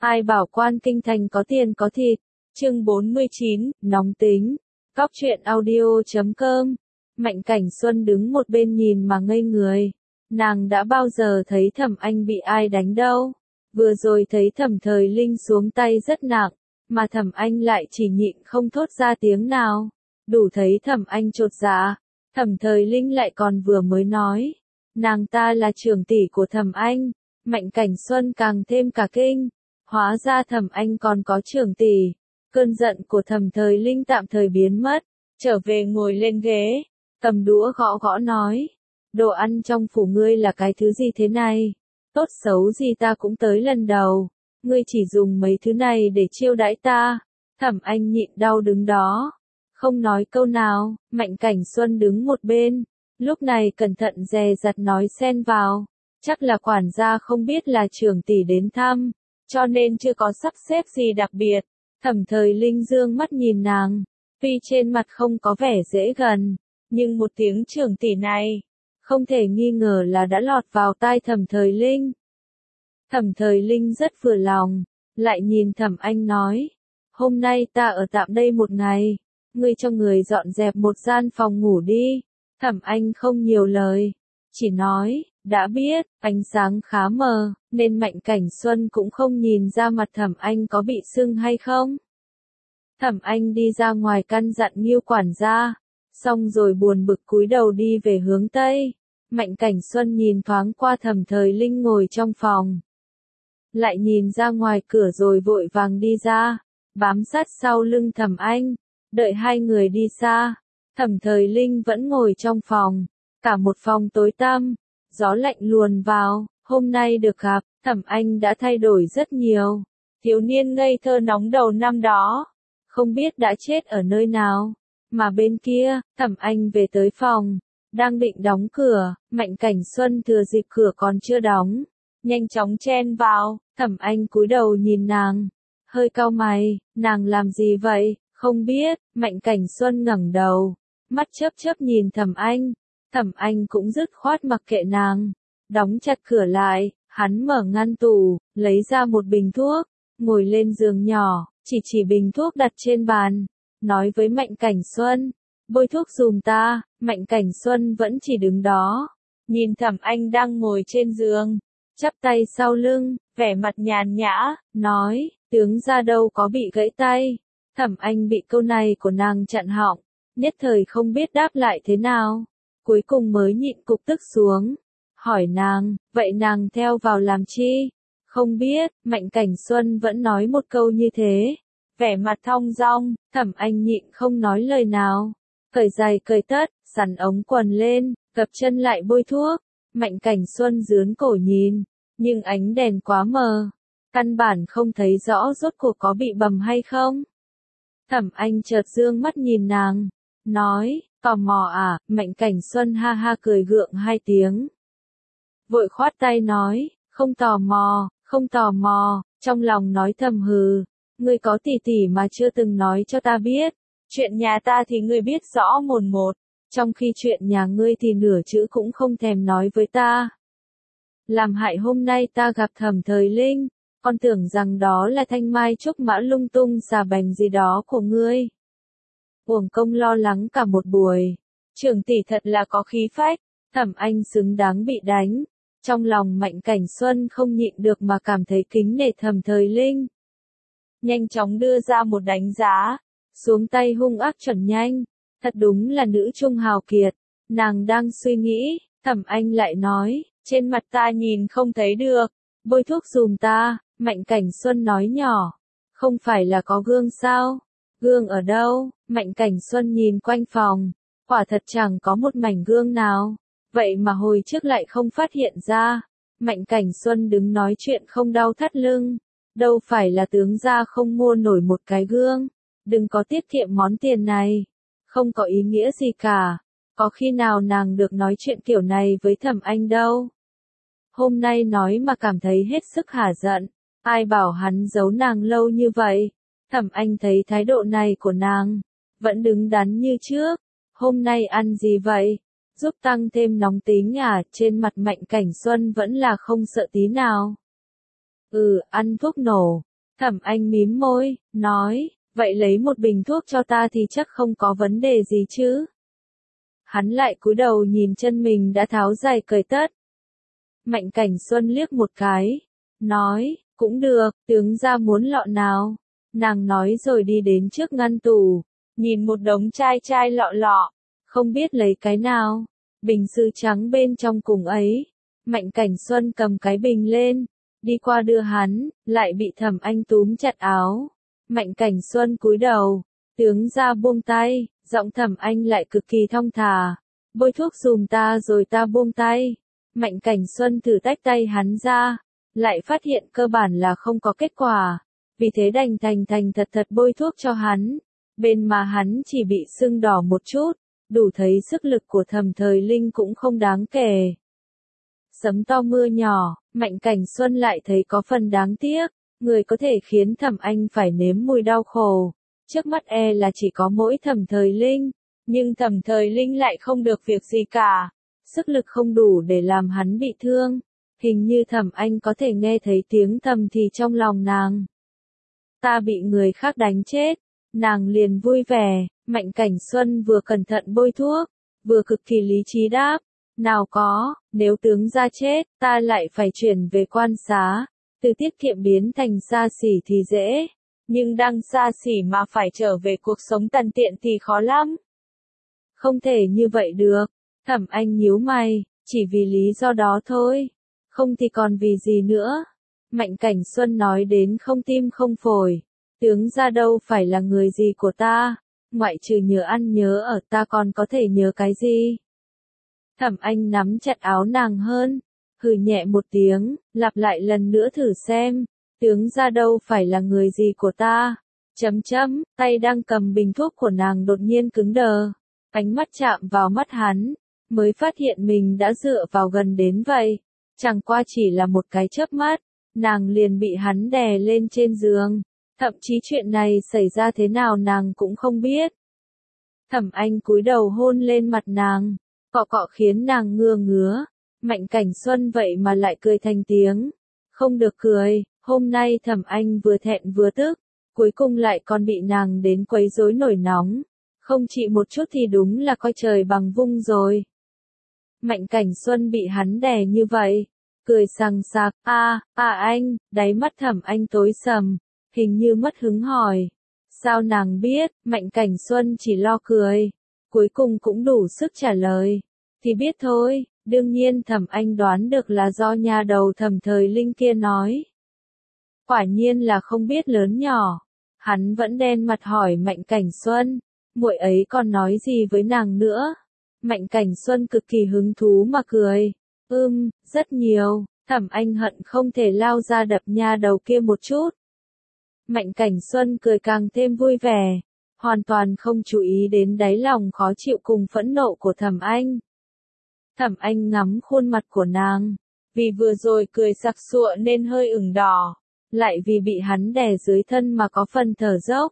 Ai bảo quan kinh thành có tiền có thịt. Chương 49, nóng tính. Cóc truyện audio.com. Mạnh Cảnh Xuân đứng một bên nhìn mà ngây người. Nàng đã bao giờ thấy Thẩm Anh bị ai đánh đâu. Vừa rồi thấy Thẩm Thời Linh xuống tay rất nặng, mà Thẩm Anh lại chỉ nhịn không thốt ra tiếng nào. Đủ thấy Thẩm Anh chột dạ. Thẩm Thời Linh lại còn vừa mới nói, nàng ta là trưởng tỷ của Thẩm Anh. Mạnh Cảnh Xuân càng thêm cả kinh. Hóa ra Thẩm Anh còn có trưởng tỷ. Cơn giận của Thẩm Thời Linh tạm thời biến mất, trở về ngồi lên ghế, cầm đũa gõ gõ nói, đồ ăn trong phủ ngươi là cái thứ gì thế này? Tốt xấu gì ta cũng tới lần đầu, ngươi chỉ dùng mấy thứ này để chiêu đãi ta. Thẩm Anh nhịn đau đứng đó, không nói câu nào. Mạnh Cảnh Xuân đứng một bên, lúc này cẩn thận dè dặt nói xen vào, chắc là quản gia không biết là trưởng tỷ đến thăm, cho nên chưa có sắp xếp gì đặc biệt. Thẩm Thời Linh dương mắt nhìn nàng, tuy trên mặt không có vẻ dễ gần, nhưng một tiếng trưởng tỷ này, không thể nghi ngờ là đã lọt vào tai Thẩm Thời Linh. Thẩm Thời Linh rất vừa lòng, lại nhìn Thẩm Anh nói, hôm nay ta ở tạm đây một ngày, ngươi cho người dọn dẹp một gian phòng ngủ đi. Thẩm Anh không nhiều lời, chỉ nói, đã biết. Ánh sáng khá mờ, nên Mạnh Cảnh Xuân cũng không nhìn ra mặt Thẩm Anh có bị sưng hay không. Thẩm Anh đi ra ngoài căn dặn Nghiêu quản gia, xong rồi buồn bực cúi đầu đi về hướng Tây. Mạnh Cảnh Xuân nhìn thoáng qua Thẩm Thời Linh ngồi trong phòng, lại nhìn ra ngoài cửa rồi vội vàng đi ra, bám sát sau lưng Thẩm Anh. Đợi hai người đi xa, Thẩm Thời Linh vẫn ngồi trong phòng, cả một phòng tối tăm, gió lạnh luồn vào. Hôm nay được gặp, Thẩm Anh đã thay đổi rất nhiều. Thiếu niên ngây thơ nóng đầu năm đó, không biết đã chết ở nơi nào. Mà bên kia, Thẩm Anh về tới phòng, đang định đóng cửa, Mạnh Cảnh Xuân thừa dịp cửa còn chưa đóng, nhanh chóng chen vào. Thẩm Anh cúi đầu nhìn nàng, hơi cau mày, nàng làm gì vậy? Không biết. Mạnh Cảnh Xuân ngẩng đầu, mắt chớp chớp nhìn Thẩm Anh. Thẩm Anh cũng dứt khoát mặc kệ nàng, đóng chặt cửa lại. Hắn mở ngăn tủ, lấy ra một bình thuốc, ngồi lên giường nhỏ, chỉ bình thuốc đặt trên bàn, nói với Mạnh Cảnh Xuân, bôi thuốc giùm ta. Mạnh Cảnh Xuân vẫn chỉ đứng đó, nhìn Thẩm Anh đang ngồi trên giường, chắp tay sau lưng, vẻ mặt nhàn nhã, nói, tướng gia đâu có bị gãy tay. Thẩm Anh bị câu này của nàng chặn họng, nhất thời không biết đáp lại thế nào, cuối cùng mới nhịn cục tức xuống, hỏi nàng, vậy nàng theo vào làm chi? Không biết. Mạnh Cảnh Xuân vẫn nói một câu như thế, vẻ mặt thong dong. Thẩm Anh nhịn không nói lời nào, cởi giày cởi tất, xắn ống quần lên, gập chân lại bôi thuốc. Mạnh Cảnh Xuân dướn cổ nhìn, nhưng ánh đèn quá mờ, căn bản không thấy rõ rốt cuộc có bị bầm hay không. Thẩm Anh chợt dương mắt nhìn nàng, nói, tò mò à? Mạnh Cảnh Xuân ha ha cười gượng hai tiếng, vội khoát tay nói, không tò mò, không tò mò. Trong lòng nói thầm hừ, ngươi có tỷ tỷ mà chưa từng nói cho ta biết, chuyện nhà ta thì ngươi biết rõ mồn một, trong khi chuyện nhà ngươi thì nửa chữ cũng không thèm nói với ta. Làm hại hôm nay ta gặp Thẩm Thời Linh, con tưởng rằng đó là thanh mai trúc mã lung tung xà bành gì đó của ngươi. Uổng công lo lắng cả một buổi. Trưởng tỷ thật là có khí phách. Thẩm Anh xứng đáng bị đánh. Trong lòng Mạnh Cảnh Xuân không nhịn được mà cảm thấy kính nể Thẩm Thời Linh. Nhanh chóng đưa ra một đánh giá, xuống tay hung ác chuẩn nhanh. Thật đúng là nữ trung hào kiệt. Nàng đang suy nghĩ, Thẩm Anh lại nói, trên mặt ta nhìn không thấy được, bôi thuốc giùm ta. Mạnh Cảnh Xuân nói nhỏ, không phải là có gương sao? Gương ở đâu? Mạnh Cảnh Xuân nhìn quanh phòng, quả thật chẳng có một mảnh gương nào, vậy mà hồi trước lại không phát hiện ra. Mạnh Cảnh Xuân đứng nói chuyện không đau thắt lưng, đâu phải là tướng gia không mua nổi một cái gương, đừng có tiết kiệm món tiền này, không có ý nghĩa gì cả, có khi nào nàng được nói chuyện kiểu này với Thẩm Anh đâu. Hôm nay nói mà cảm thấy hết sức hả giận. Ai bảo hắn giấu nàng lâu như vậy? Thẩm Anh thấy thái độ này của nàng vẫn đứng đắn như trước. Hôm nay ăn gì vậy? Giúp tăng thêm nóng tính à? Trên mặt Mạnh Cảnh Xuân vẫn là không sợ tí nào. Ăn thuốc nổ. Thẩm Anh mím môi, nói, vậy lấy một bình thuốc cho ta thì chắc không có vấn đề gì chứ. Hắn lại cúi đầu nhìn chân mình đã tháo giày cởi tất. Mạnh Cảnh Xuân liếc một cái, nói, cũng được, tướng gia muốn lọ nào. Nàng nói rồi đi đến trước ngăn tủ, nhìn một đống chai chai lọ lọ, không biết lấy cái nào. Bình sứ trắng bên trong cùng ấy. Mạnh Cảnh Xuân cầm cái bình lên, đi qua đưa hắn, lại bị Thẩm Anh túm chặt áo. Mạnh Cảnh Xuân cúi đầu, tướng gia buông tay, giọng Thẩm Anh lại cực kỳ thong thả. Bôi thuốc giùm ta rồi ta buông tay. Mạnh Cảnh Xuân thử tách tay hắn ra, lại phát hiện cơ bản là không có kết quả. Vì thế đành thành thật bôi thuốc cho hắn. Bên mà hắn chỉ bị sưng đỏ một chút, đủ thấy sức lực của Thẩm Thời Linh cũng không đáng kể. Sấm to mưa nhỏ, Mạnh Cảnh Xuân lại thấy có phần đáng tiếc, người có thể khiến Thẩm Anh phải nếm mùi đau khổ. Trước mắt là chỉ có mỗi Thẩm Thời Linh, nhưng Thẩm Thời Linh lại không được việc gì cả. Sức lực không đủ để làm hắn bị thương. Hình như Thẩm Anh có thể nghe thấy tiếng thầm thì trong lòng nàng. Ta bị người khác đánh chết. Nàng liền vui vẻ. Mạnh Cảnh Xuân vừa cẩn thận bôi thuốc, vừa cực kỳ lý trí đáp. Nào có, nếu tướng gia chết, ta lại phải chuyển về quan xá. Từ tiết kiệm biến thành xa xỉ thì dễ. Nhưng đang xa xỉ mà phải trở về cuộc sống tàn tiện thì khó lắm. Không thể như vậy được. Thẩm Anh nhíu mày, chỉ vì lý do đó thôi. Không thì còn vì gì nữa. Mạnh Cảnh Xuân nói đến không tim không phổi. Tướng gia đâu phải là người gì của ta. Ngoại trừ nhớ ăn nhớ ở ta còn có thể nhớ cái gì. Thẩm Anh nắm chặt áo nàng hơn. Hừ nhẹ một tiếng, lặp lại lần nữa thử xem. Tướng gia đâu phải là người gì của ta. Tay đang cầm bình thuốc của nàng đột nhiên cứng đờ. Ánh mắt chạm vào mắt hắn. Mới phát hiện mình đã dựa vào gần đến vậy. Chẳng qua chỉ là một cái chớp mắt, nàng liền bị hắn đè lên trên giường. Thậm chí chuyện này xảy ra thế nào nàng cũng không biết. Thẩm Anh cúi đầu hôn lên mặt nàng, cọ cọ khiến nàng ngứa ngứa. Mạnh Cảnh Xuân vậy mà lại cười thành tiếng. Không được cười, hôm nay Thẩm Anh vừa thẹn vừa tức, cuối cùng lại còn bị nàng đến quấy rối nổi nóng. Không chỉ một chút thì đúng là coi trời bằng vung rồi. Mạnh Cảnh Xuân bị hắn đè như vậy, cười sằng sặc, anh, đáy mắt Thẩm Anh tối sầm, hình như mất hứng hỏi. Sao nàng biết, Mạnh Cảnh Xuân chỉ lo cười, cuối cùng cũng đủ sức trả lời. Thì biết thôi, đương nhiên Thẩm Anh đoán được là do nhà đầu Thẩm Thời Linh kia nói. Quả nhiên là không biết lớn nhỏ, hắn vẫn đen mặt hỏi Mạnh Cảnh Xuân, muội ấy còn nói gì với nàng nữa. Mạnh Cảnh Xuân cực kỳ hứng thú mà cười. Rất nhiều. Thẩm Anh hận không thể lao ra đập nha đầu kia một chút. Mạnh Cảnh Xuân cười càng thêm vui vẻ, hoàn toàn không chú ý đến đáy lòng khó chịu cùng phẫn nộ của Thẩm Anh. Thẩm Anh ngắm khuôn mặt của nàng, vì vừa rồi cười sặc sụa nên hơi ửng đỏ, lại vì bị hắn đè dưới thân mà có phần thở dốc.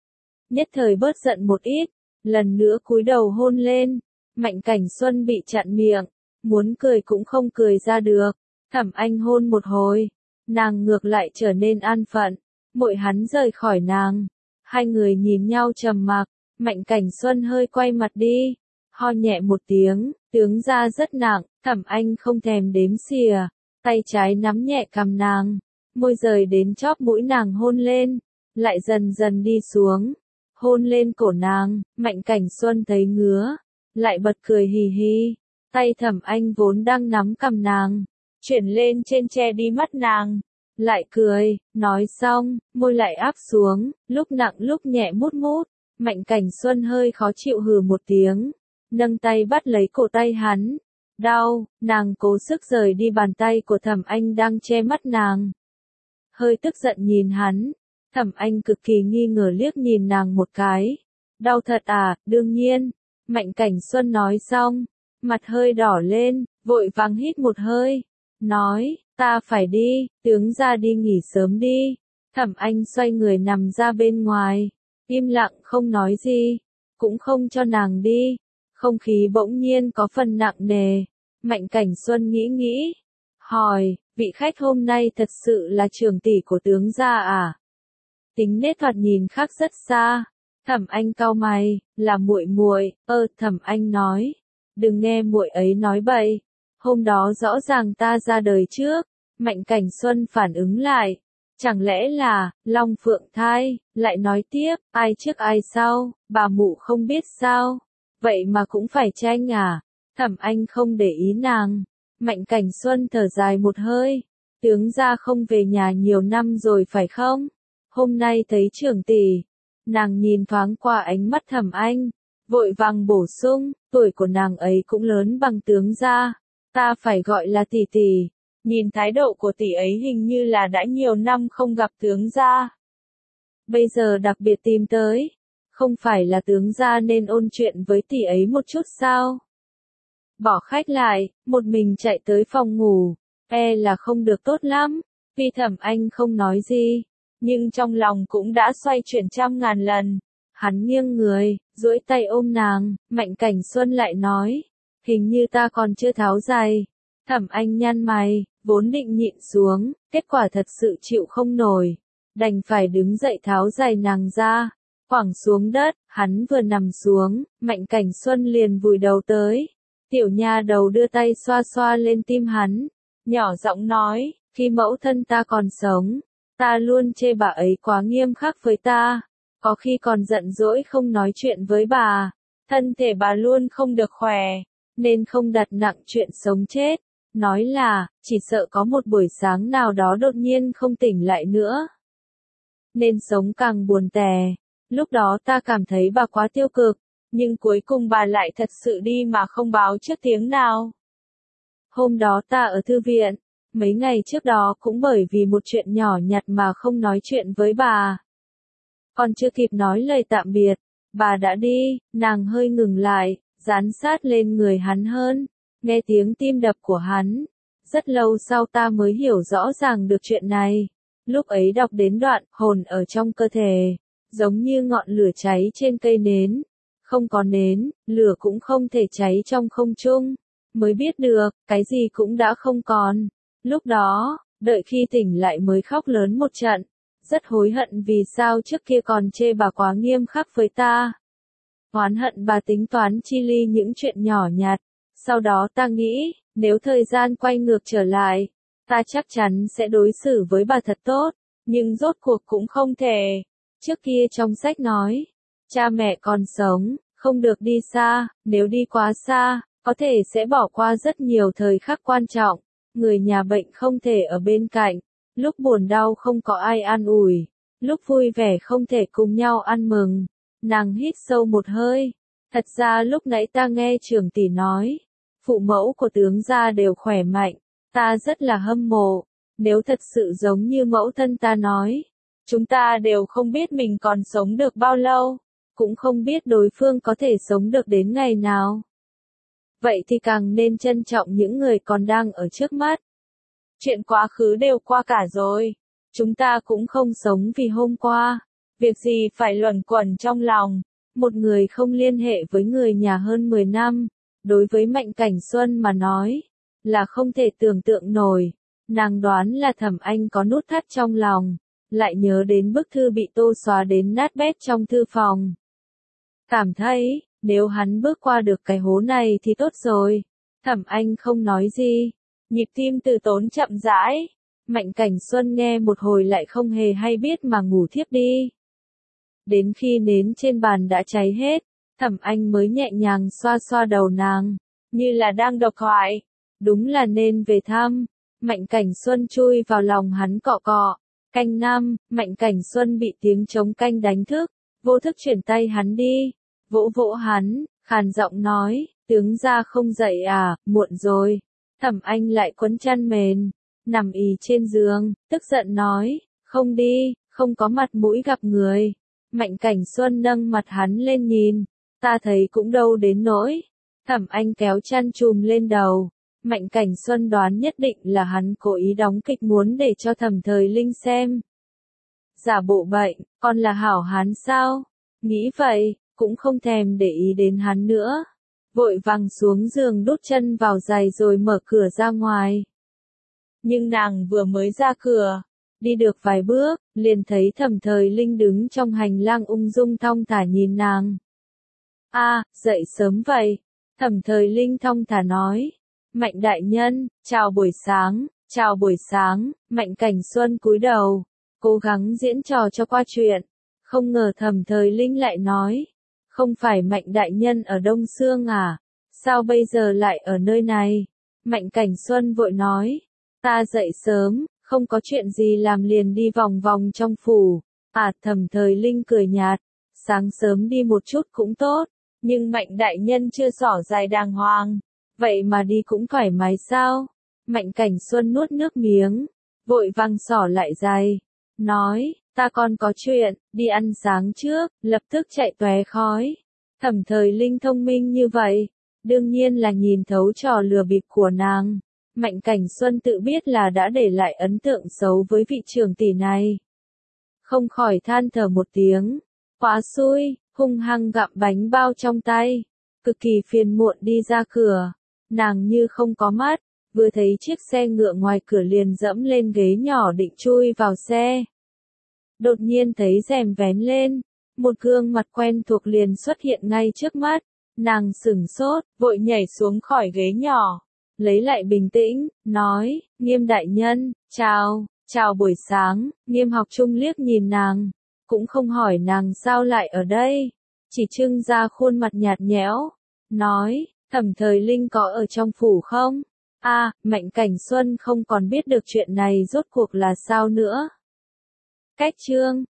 Nhất thời bớt giận một ít, lần nữa cúi đầu hôn lên. Mạnh Cảnh Xuân bị chặn miệng, muốn cười cũng không cười ra được. Thẩm Anh hôn một hồi, nàng ngược lại trở nên an phận, muội hắn rời khỏi nàng. Hai người nhìn nhau trầm mặc, Mạnh Cảnh Xuân hơi quay mặt đi, ho nhẹ một tiếng, tướng gia rất nặng. Thẩm Anh không thèm đếm xỉa, tay trái nắm nhẹ cằm nàng, môi rời đến chóp mũi nàng hôn lên, lại dần dần đi xuống, hôn lên cổ nàng. Mạnh Cảnh Xuân thấy ngứa, lại bật cười hì hì. Tay Thẩm Anh vốn đang nắm cằm nàng, chuyển lên trên che đi mắt nàng, lại cười, nói xong, môi lại áp xuống, lúc nặng lúc nhẹ mút mút. Mạnh Cảnh Xuân hơi khó chịu hừ một tiếng, nâng tay bắt lấy cổ tay hắn. Đau, nàng cố sức rời đi bàn tay của Thẩm Anh đang che mắt nàng. Hơi tức giận nhìn hắn, Thẩm Anh cực kỳ nghi ngờ liếc nhìn nàng một cái. Đau thật à, đương nhiên. Mạnh Cảnh Xuân nói xong, mặt hơi đỏ lên, vội vàng hít một hơi, nói, ta phải đi, tướng gia đi nghỉ sớm đi. Thẩm Anh xoay người nằm ra bên ngoài, im lặng không nói gì, cũng không cho nàng đi. Không khí bỗng nhiên có phần nặng nề. Mạnh Cảnh Xuân nghĩ, hỏi, vị khách hôm nay thật sự là trưởng tỷ của tướng gia à? tính nết thoạt nhìn khác rất xa. Thẩm Anh cau mày, là muội muội, Thẩm Anh nói, đừng nghe muội ấy nói bậy, hôm đó rõ ràng ta ra đời trước. Mạnh Cảnh Xuân phản ứng lại, chẳng lẽ là, Long Phượng thai, lại nói tiếp, ai trước ai sau, bà mụ không biết sao, vậy mà cũng phải tranh à, Thẩm Anh không để ý nàng. Mạnh Cảnh Xuân thở dài một hơi, tướng gia không về nhà nhiều năm rồi phải không? Hôm nay thấy trưởng tỷ, nàng nhìn thoáng qua ánh mắt Thẩm Anh, vội vàng bổ sung, tuổi của nàng ấy cũng lớn bằng tướng gia, ta phải gọi là tỷ tỷ. Nhìn thái độ của tỷ ấy hình như là đã nhiều năm không gặp tướng gia. Bây giờ đặc biệt tìm tới, không phải là tướng gia nên ôn chuyện với tỷ ấy một chút sao? Bỏ khách lại, một mình chạy tới phòng ngủ, là không được tốt lắm, vì Thẩm Anh không nói gì, nhưng trong lòng cũng đã xoay chuyển trăm ngàn lần. Hắn nghiêng người, duỗi tay ôm nàng, Mạnh Cảnh Xuân lại nói, hình như ta còn chưa tháo giày. Thẩm Anh nhăn mày, vốn định nhịn xuống, kết quả thật sự chịu không nổi, đành phải đứng dậy tháo giày nàng ra, quẳng xuống đất, hắn vừa nằm xuống, Mạnh Cảnh Xuân liền vùi đầu tới. Tiểu nha đầu đưa tay xoa xoa lên tim hắn, nhỏ giọng nói, khi mẫu thân ta còn sống, ta luôn chê bà ấy quá nghiêm khắc với ta, có khi còn giận dỗi không nói chuyện với bà, thân thể bà luôn không được khỏe, nên không đặt nặng chuyện sống chết. Nói là, chỉ sợ có một buổi sáng nào đó đột nhiên không tỉnh lại nữa. Nên sống càng buồn tẻ. Lúc đó ta cảm thấy bà quá tiêu cực, nhưng cuối cùng bà lại thật sự đi mà không báo trước tiếng nào. Hôm đó ta ở thư viện, mấy ngày trước đó cũng bởi vì một chuyện nhỏ nhặt mà không nói chuyện với bà. Còn chưa kịp nói lời tạm biệt, bà đã đi, nàng hơi ngừng lại, dán sát lên người hắn hơn. Nghe tiếng tim đập của hắn, rất lâu sau ta mới hiểu rõ ràng được chuyện này. Lúc ấy đọc đến đoạn hồn ở trong cơ thể, giống như ngọn lửa cháy trên cây nến. Không có nến, lửa cũng không thể cháy trong không trung. Mới biết được, cái gì cũng đã không còn. Lúc đó, đợi khi tỉnh lại mới khóc lớn một trận. Rất hối hận vì sao trước kia còn chê bà quá nghiêm khắc với ta. Oán hận bà tính toán chi ly những chuyện nhỏ nhặt. Sau đó ta nghĩ, nếu thời gian quay ngược trở lại, ta chắc chắn sẽ đối xử với bà thật tốt, nhưng rốt cuộc cũng không thể. Trước kia trong sách nói, cha mẹ còn sống, không được đi xa, nếu đi quá xa, có thể sẽ bỏ qua rất nhiều thời khắc quan trọng, người nhà bệnh không thể ở bên cạnh, lúc buồn đau không có ai an ủi, lúc vui vẻ không thể cùng nhau ăn mừng. Nàng hít sâu một hơi, thật ra lúc nãy ta nghe trưởng tỷ nói, phụ mẫu của tướng gia đều khỏe mạnh, ta rất là hâm mộ, nếu thật sự giống như mẫu thân ta nói, chúng ta đều không biết mình còn sống được bao lâu, cũng không biết đối phương có thể sống được đến ngày nào. Vậy thì càng nên trân trọng những người còn đang ở trước mắt. Chuyện quá khứ đều qua cả rồi, chúng ta cũng không sống vì hôm qua, việc gì phải luẩn quẩn trong lòng. Một người không liên hệ với người nhà hơn 10 năm, đối với Mạnh Cảnh Xuân mà nói, là không thể tưởng tượng nổi. Nàng đoán là Thẩm Anh có nút thắt trong lòng, lại nhớ đến bức thư bị tô xóa đến nát bét trong thư phòng. Cảm thấy, nếu hắn bước qua được cái hố này thì tốt rồi. Thẩm Anh không nói gì, nhịp tim Từ Tốn chậm rãi. Mạnh Cảnh Xuân nghe một hồi lại không hề hay biết mà ngủ thiếp đi. Đến khi nến trên bàn đã cháy hết, Thẩm Anh mới nhẹ nhàng xoa xoa đầu nàng, như là đang độc thoại. Đúng là nên về thăm. Mạnh Cảnh Xuân chui vào lòng hắn cọ cọ. Canh năm, Mạnh Cảnh Xuân bị tiếng trống canh đánh thức, vô thức chuyển tay hắn đi, vỗ vỗ hắn, khàn giọng nói, tướng gia không dậy à, muộn rồi. Thẩm Anh lại quấn chăn mền, nằm ì trên giường, tức giận nói, không đi, không có mặt mũi gặp người. Mạnh Cảnh Xuân nâng mặt hắn lên nhìn, ta thấy cũng đâu đến nỗi. Thẩm Anh kéo chăn chùm lên đầu. Mạnh Cảnh Xuân đoán nhất định là hắn cố ý đóng kịch muốn để cho Thẩm Thời Linh xem. Giả bộ bệnh, còn là hảo hán sao? Nghĩ vậy, cũng không thèm để ý đến hắn nữa. Vội vàng xuống giường đút chân vào giày rồi mở cửa ra ngoài. Nhưng nàng vừa mới ra cửa, Đi được vài bước, liền thấy Thẩm Thời Linh đứng trong hành lang ung dung thong thả nhìn nàng. Dậy sớm vậy. Thẩm Thời Linh thong thả nói. Mạnh đại nhân, chào buổi sáng, chào buổi sáng. Mạnh Cảnh Xuân cúi đầu, cố gắng diễn trò cho qua chuyện. Không ngờ Thẩm Thời Linh lại nói. Không phải Mạnh đại nhân ở Đông Xương à? Sao bây giờ lại ở nơi này? Mạnh Cảnh Xuân vội nói. Ta dậy sớm, không có chuyện gì làm liền đi vòng vòng trong phủ. Thẩm Thời Linh cười nhạt. Sáng sớm đi một chút cũng tốt. Nhưng Mạnh đại nhân chưa xỏ giày đàng hoàng. Vậy mà đi cũng thoải mái sao? Mạnh Cảnh Xuân nuốt nước miếng. Vội vàng xỏ lại giày. Nói, ta còn có chuyện, đi ăn sáng trước, lập tức chạy tóe khói. Thẩm Thời Linh thông minh như vậy. Đương nhiên là nhìn thấu trò lừa bịp của nàng. Mạnh Cảnh Xuân tự biết là đã để lại ấn tượng xấu với vị trưởng tỷ này. Không khỏi than thở một tiếng. Quá xui, hung hăng gặm bánh bao trong tay. Cực kỳ phiền muộn đi ra cửa. Nàng như không có mắt, vừa thấy chiếc xe ngựa ngoài cửa liền dẫm lên ghế nhỏ định chui vào xe. Đột nhiên thấy rèm vén lên, một gương mặt quen thuộc liền xuất hiện ngay trước mắt. Nàng sửng sốt, vội nhảy xuống khỏi ghế nhỏ. Lấy lại bình tĩnh, nói, Nghiêm đại nhân, chào buổi sáng. Nghiêm Học Trung liếc nhìn nàng, cũng không hỏi nàng sao lại ở đây, chỉ trưng ra khuôn mặt nhạt nhẽo, nói, Thẩm Thời Linh có ở trong phủ không? Mạnh Cảnh Xuân không còn biết được chuyện này rốt cuộc là sao nữa. Cách chương